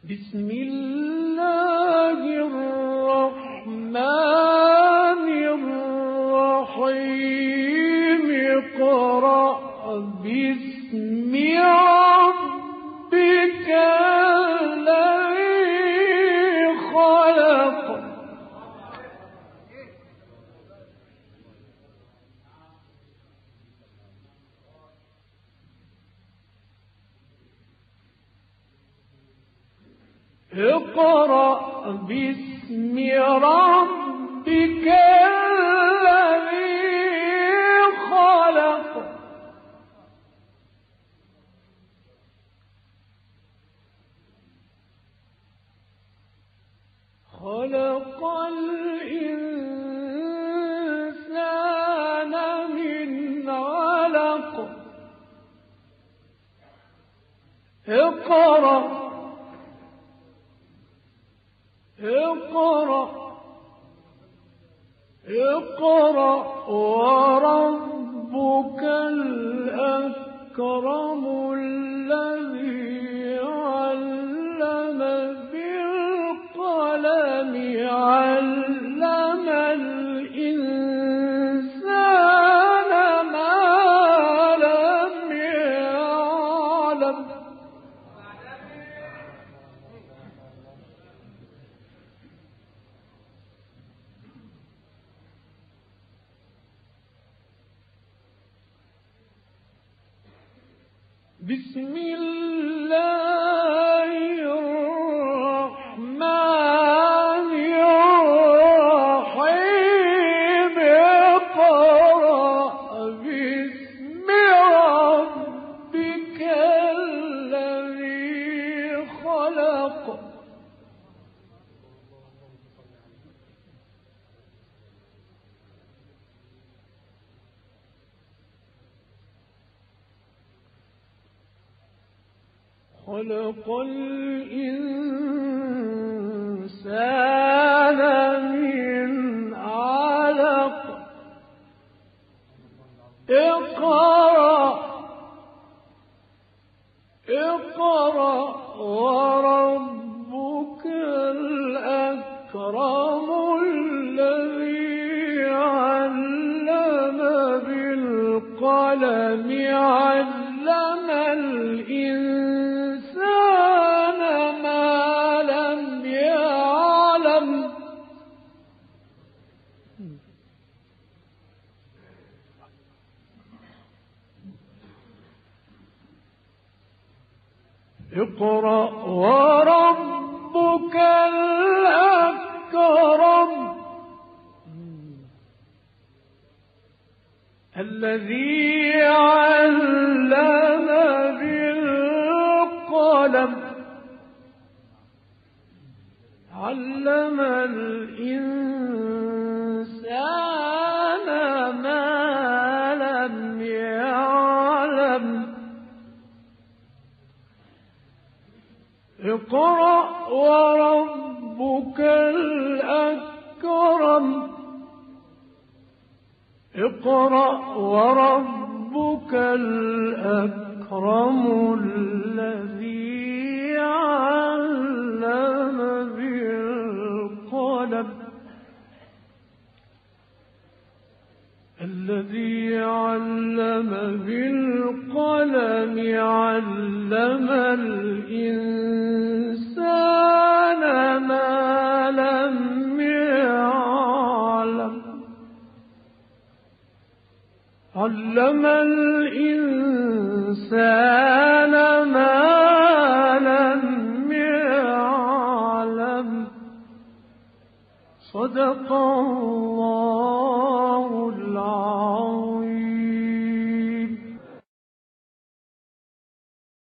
بسم الله الرحمن الرحيم اقرأ باسم ربك الذي خلق اقرأ باسم ربك الذي خلق خلق الإنسان من علق اقرأ وربك الأكرم الذي علم بالقلم علم الإنسان ما لم يعلم بسم الله الرحمن الرحيم اقرأ باسم ربك الذي خلق خلق الإنسان من علق اقرأ وربك الأكرم الذي علم بالقلم علم الإنسان ما لم يعلم اقرأ وربك الأكرم الذي علم بالقلم علم الإنسان ما لم يعلم اقرأ وربك الأكرم اقرأ وربك الأكرم الذي علم بالقلم علم الإنسان ما لم يعلم علم الإنسان ما لم يعلم صدق